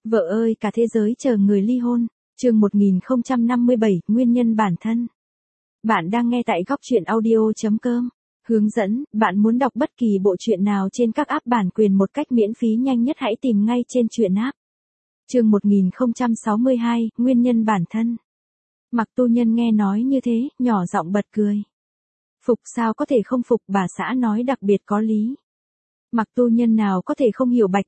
Vợ ơi, cả thế giới chờ người ly hôn. Chương 1057, nguyên nhân bản thân. Bạn đang nghe tại góc truyện audio.com. Hướng dẫn, bạn muốn đọc bất kỳ bộ truyện nào trên các app bản quyền một cách miễn phí nhanh nhất hãy tìm ngay trên truyện app. Chương 1062, nguyên nhân bản thân. Mặc Tu Nhân nghe nói như thế, nhỏ giọng bật cười. Phục sao có thể không phục, bà xã nói đặc biệt có lý. Mặc Tu Nhân nào có thể không hiểu Bạch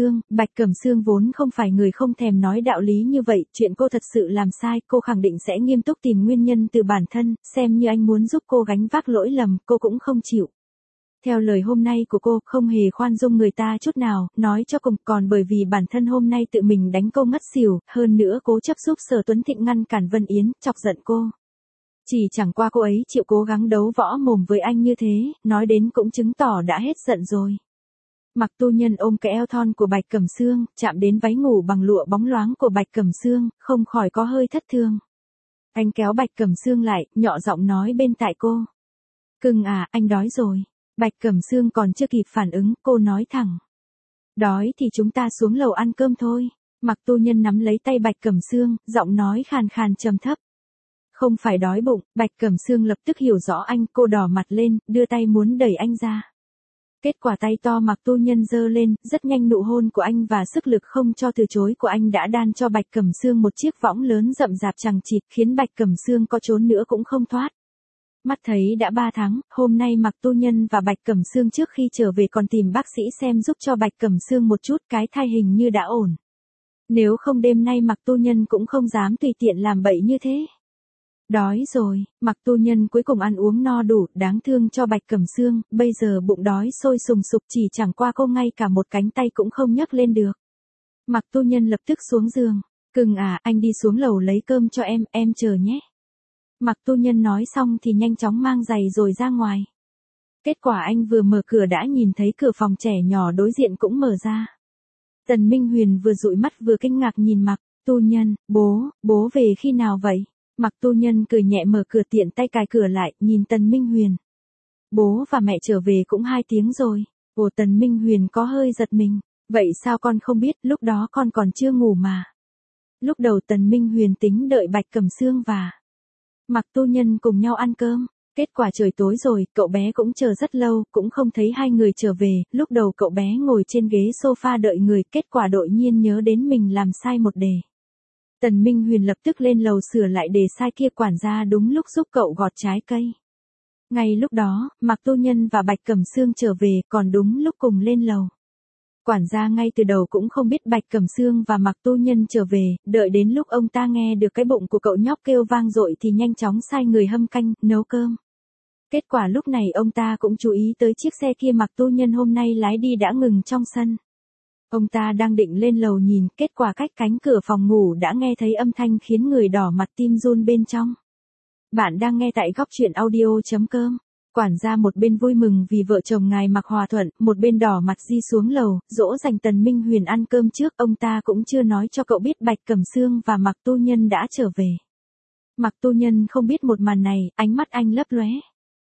Cẩm Sương vốn không phải người không thèm nói đạo lý như vậy, chuyện cô thật sự làm sai, cô khẳng định sẽ nghiêm túc tìm nguyên nhân từ bản thân, xem như anh muốn giúp cô gánh vác lỗi lầm, cô cũng không chịu. Theo lời hôm nay của cô, không hề khoan dung người ta chút nào, nói cho cùng còn bởi vì bản thân hôm nay tự mình đánh cô ngất xỉu, hơn nữa cố chấp giúp Sở Tuấn Thịnh ngăn cản Vân Yến, chọc giận cô. Chỉ chẳng qua cô ấy chịu cố gắng đấu võ mồm với anh như thế, nói đến cũng chứng tỏ đã hết giận rồi. Mặc Tu Nhân ôm cái eo thon của Bạch Cẩm Sương, chạm đến váy ngủ bằng lụa bóng loáng của Bạch Cẩm Sương, không khỏi có hơi thất thương. Anh kéo Bạch Cẩm Sương lại, nhỏ giọng nói bên tai cô. Cưng à, anh đói rồi. Bạch Cẩm Sương còn chưa kịp phản ứng, cô nói thẳng. Đói thì chúng ta xuống lầu ăn cơm thôi. Mặc Tu Nhân nắm lấy tay Bạch Cẩm Sương, giọng nói khàn khàn trầm thấp. Không phải đói bụng, Bạch Cẩm Sương lập tức hiểu rõ anh, cô đỏ mặt lên, đưa tay muốn đẩy anh ra. Kết quả tay to Mặc Tu Nhân giơ lên, rất nhanh nụ hôn của anh và sức lực không cho từ chối của anh đã đan cho Bạch Cẩm Sương một chiếc võng lớn rậm rạp chằng chịt, khiến Bạch Cẩm Sương có trốn nữa cũng không thoát. Mắt thấy đã 3 tháng, hôm nay Mặc Tu Nhân và Bạch Cẩm Sương trước khi trở về còn tìm bác sĩ xem giúp cho Bạch Cẩm Sương một chút, cái thai hình như đã ổn. Nếu không đêm nay Mặc Tu Nhân cũng không dám tùy tiện làm bậy như thế. Đói rồi, Mặc Tu Nhân cuối cùng ăn uống no đủ, đáng thương cho Bạch Cẩm Sương, bây giờ bụng đói sôi sùng sục, chỉ chẳng qua cô ngay cả một cánh tay cũng không nhấc lên được. Mặc Tu Nhân lập tức xuống giường. Cưng à, anh đi xuống lầu lấy cơm cho em chờ nhé. Mặc Tu Nhân nói xong thì nhanh chóng mang giày rồi ra ngoài. Kết quả anh vừa mở cửa đã nhìn thấy cửa phòng trẻ nhỏ đối diện cũng mở ra. Tần Minh Huyền vừa dụi mắt vừa kinh ngạc nhìn Mặc Tu Nhân, bố về khi nào vậy? Mặc Tu Nhân cười nhẹ mở cửa tiện tay cài cửa lại, nhìn Tần Minh Huyền. Bố và mẹ trở về cũng 2 tiếng rồi. Ồ, Tần Minh Huyền có hơi giật mình. Vậy sao con không biết, lúc đó con còn chưa ngủ mà. Lúc đầu Tần Minh Huyền tính đợi Bạch Cẩm Sương và Mặc Tu Nhân cùng nhau ăn cơm. Kết quả trời tối rồi, cậu bé cũng chờ rất lâu, cũng không thấy hai người trở về. Lúc đầu cậu bé ngồi trên ghế sofa đợi người, kết quả đột nhiên nhớ đến mình làm sai một đề. Tần Minh Huyền lập tức lên lầu sửa lại đề sai kia, quản gia đúng lúc giúp cậu gọt trái cây. Ngay lúc đó, Mặc Tu Nhân và Bạch Cẩm Sương trở về, còn đúng lúc cùng lên lầu. Quản gia ngay từ đầu cũng không biết Bạch Cẩm Sương và Mặc Tu Nhân trở về, đợi đến lúc ông ta nghe được cái bụng của cậu nhóc kêu vang dội thì nhanh chóng sai người hâm canh, nấu cơm. Kết quả lúc này ông ta cũng chú ý tới chiếc xe kia Mặc Tu Nhân hôm nay lái đi đã ngừng trong sân. Ông ta đang định lên lầu nhìn, kết quả cách cánh cửa phòng ngủ đã nghe thấy âm thanh khiến người đỏ mặt tim run bên trong. Bạn đang nghe tại góc truyện audio.com. Quản gia một bên vui mừng vì vợ chồng ngài Mặc hòa thuận, một bên đỏ mặt di xuống lầu, dỗ dành Tần Minh Huyền ăn cơm trước, ông ta cũng chưa nói cho cậu biết Bạch Cẩm Sương và Mặc Tu Nhân đã trở về. Mặc Tu Nhân không biết một màn này, ánh mắt anh lấp lóe.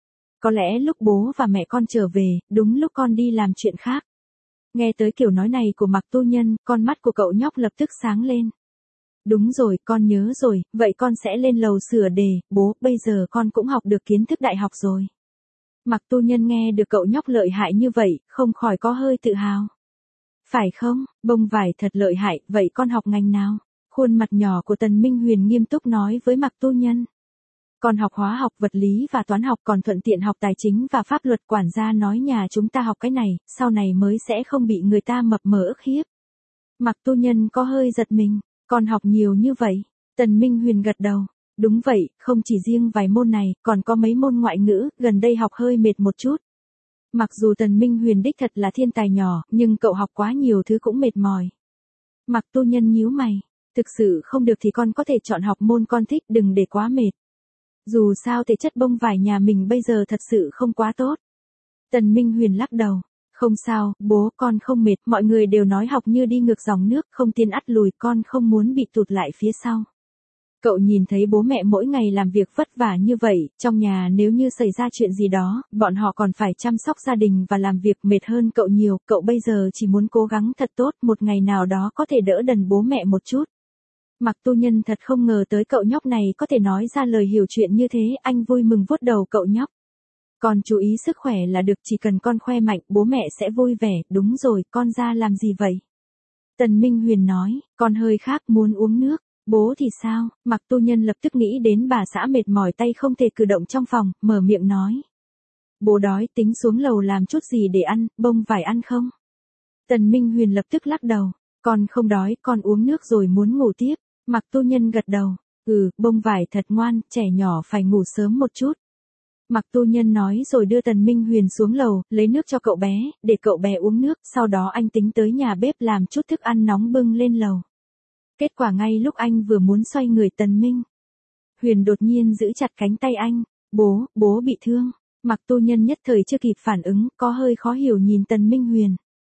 Có lẽ lúc bố và mẹ con trở về, đúng lúc con đi làm chuyện khác. Nghe tới kiểu nói này của Mặc Tu Nhân, con mắt của cậu nhóc lập tức sáng lên. Đúng rồi, con nhớ rồi, vậy con sẽ lên lầu sửa đề, bố, bây giờ con cũng học được kiến thức đại học rồi. Mặc Tu Nhân nghe được cậu nhóc lợi hại như vậy, không khỏi có hơi tự hào. Phải không, bông vải thật lợi hại, vậy con học ngành nào? Khuôn mặt nhỏ của Tần Minh Huyền nghiêm túc nói với Mặc Tu Nhân. Con học hóa học, vật lý và toán học, còn thuận tiện học tài chính và pháp luật. Quản gia nói nhà chúng ta học cái này, sau này mới sẽ không bị người ta mập mờ ức hiếp. Mặc Tu Nhân có hơi giật mình, con học nhiều như vậy. Tần Minh Huyền gật đầu. Đúng vậy, không chỉ riêng vài môn này, còn có mấy môn ngoại ngữ, gần đây học hơi mệt một chút. Mặc dù Tần Minh Huyền đích thật là thiên tài nhỏ, nhưng cậu học quá nhiều thứ cũng mệt mỏi. Mặc Tu Nhân nhíu mày. Thực sự không được thì con có thể chọn học môn con thích, đừng để quá mệt. Dù sao thể chất bông vải nhà mình bây giờ thật sự không quá tốt. Tần Minh Huyền lắc đầu. Không sao, bố, con không mệt, mọi người đều nói học như đi ngược dòng nước, không tiến ắt lùi, con không muốn bị tụt lại phía sau. Cậu nhìn thấy bố mẹ mỗi ngày làm việc vất vả như vậy, trong nhà nếu như xảy ra chuyện gì đó, bọn họ còn phải chăm sóc gia đình và làm việc mệt hơn cậu nhiều, cậu bây giờ chỉ muốn cố gắng thật tốt, một ngày nào đó có thể đỡ đần bố mẹ một chút. Mạc Tu Nhân thật không ngờ tới cậu nhóc này có thể nói ra lời hiểu chuyện như thế, anh vui mừng vuốt đầu cậu nhóc. Con chú ý sức khỏe là được, chỉ cần con khoe mạnh, bố mẹ sẽ vui vẻ, đúng rồi, con ra làm gì vậy? Tần Minh Huyền nói, con hơi khác, muốn uống nước. Bố thì sao? Mạc Tu Nhân lập tức nghĩ đến bà xã mệt mỏi tay không thể cử động trong phòng, mở miệng nói. Bố đói, tính xuống lầu làm chút gì để ăn, bông vải ăn không? Tần Minh Huyền lập tức lắc đầu, con không đói, con uống nước rồi muốn ngủ tiếp. Mạc Tu Nhân gật đầu, bông vải thật ngoan, trẻ nhỏ phải ngủ sớm một chút. Mạc Tu Nhân nói rồi đưa Tần Minh Huyền xuống lầu, lấy nước cho cậu bé, để cậu bé uống nước, sau đó anh tính tới nhà bếp làm chút thức ăn nóng bưng lên lầu. Kết quả ngay lúc anh vừa muốn xoay người Tần Minh Huyền đột nhiên giữ chặt cánh tay anh, bố bị thương. Mạc Tu Nhân nhất thời chưa kịp phản ứng, có hơi khó hiểu nhìn Tần Minh Huyền.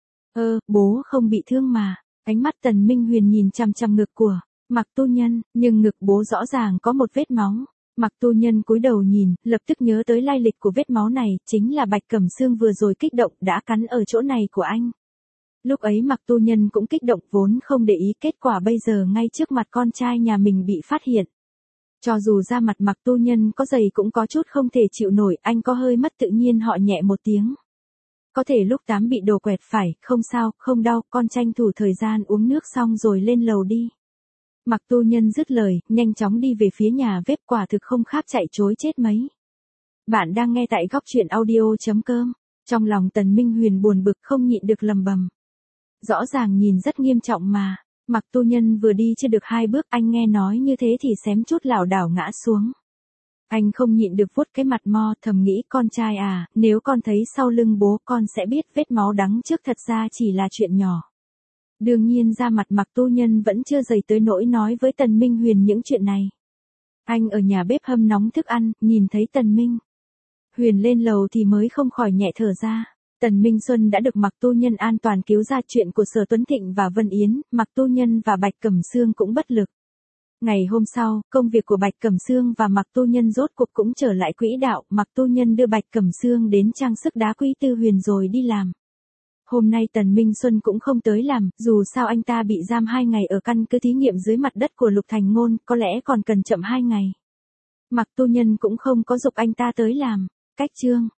Bố không bị thương mà. Ánh mắt Tần Minh Huyền nhìn chằm chằm ngực của Mạc Tu Nhân, nhưng ngực bố rõ ràng có một vết máu. Mạc Tu Nhân cúi đầu nhìn, lập tức nhớ tới lai lịch của vết máu này, chính là Bạch Cẩm Sương vừa rồi kích động đã cắn ở chỗ này của anh. Lúc ấy Mạc Tu Nhân cũng kích động vốn không để ý, kết quả bây giờ ngay trước mặt con trai nhà mình bị phát hiện. Cho dù da mặt Mạc Tu Nhân có dày cũng có chút không thể chịu nổi, anh có hơi mất tự nhiên họ nhẹ một tiếng. Có thể lúc tắm bị đồ quẹt phải, không sao, không đau, con tranh thủ thời gian uống nước xong rồi lên lầu đi. Mạc Tu Nhân dứt lời, nhanh chóng đi về phía nhà bếp, quả thực không khác chạy trối chết mấy. Bạn đang nghe tại góc truyện audio.com. Trong lòng Tần Minh Huyền buồn bực không nhịn được lầm bầm. Rõ ràng nhìn rất nghiêm trọng mà. Mạc Tu Nhân vừa đi chưa được 2 bước, anh nghe nói như thế thì xém chút lảo đảo ngã xuống. Anh không nhịn được vuốt cái mặt mo, thầm nghĩ con trai à, nếu con thấy sau lưng bố con sẽ biết vết máu đắng trước thật ra chỉ là chuyện nhỏ. Đương nhiên da mặt Mạc Tu Nhân vẫn chưa dày tới nỗi nói với Tần Minh Huyền những chuyện này. Anh ở nhà bếp hâm nóng thức ăn, nhìn thấy Tần Minh Huyền lên lầu thì mới không khỏi nhẹ thở ra. Tần Minh Xuân đã được Mạc Tu Nhân an toàn cứu ra, chuyện của Sở Tuấn Thịnh và Vân Yến, Mạc Tu Nhân và Bạch Cẩm Sương cũng bất lực. Ngày hôm sau, công việc của Bạch Cẩm Sương và Mạc Tu Nhân rốt cuộc cũng trở lại quỹ đạo, Mạc Tu Nhân đưa Bạch Cẩm Sương đến trang sức đá quý Tư Huyền rồi đi làm. Hôm nay Tần Minh Xuân cũng không tới làm, dù sao anh ta bị giam 2 ngày ở căn cứ thí nghiệm dưới mặt đất của Lục Thành Ngôn, có lẽ còn cần chậm 2 ngày. Mạc Tu Nhân cũng không có giục anh ta tới làm. Cách chương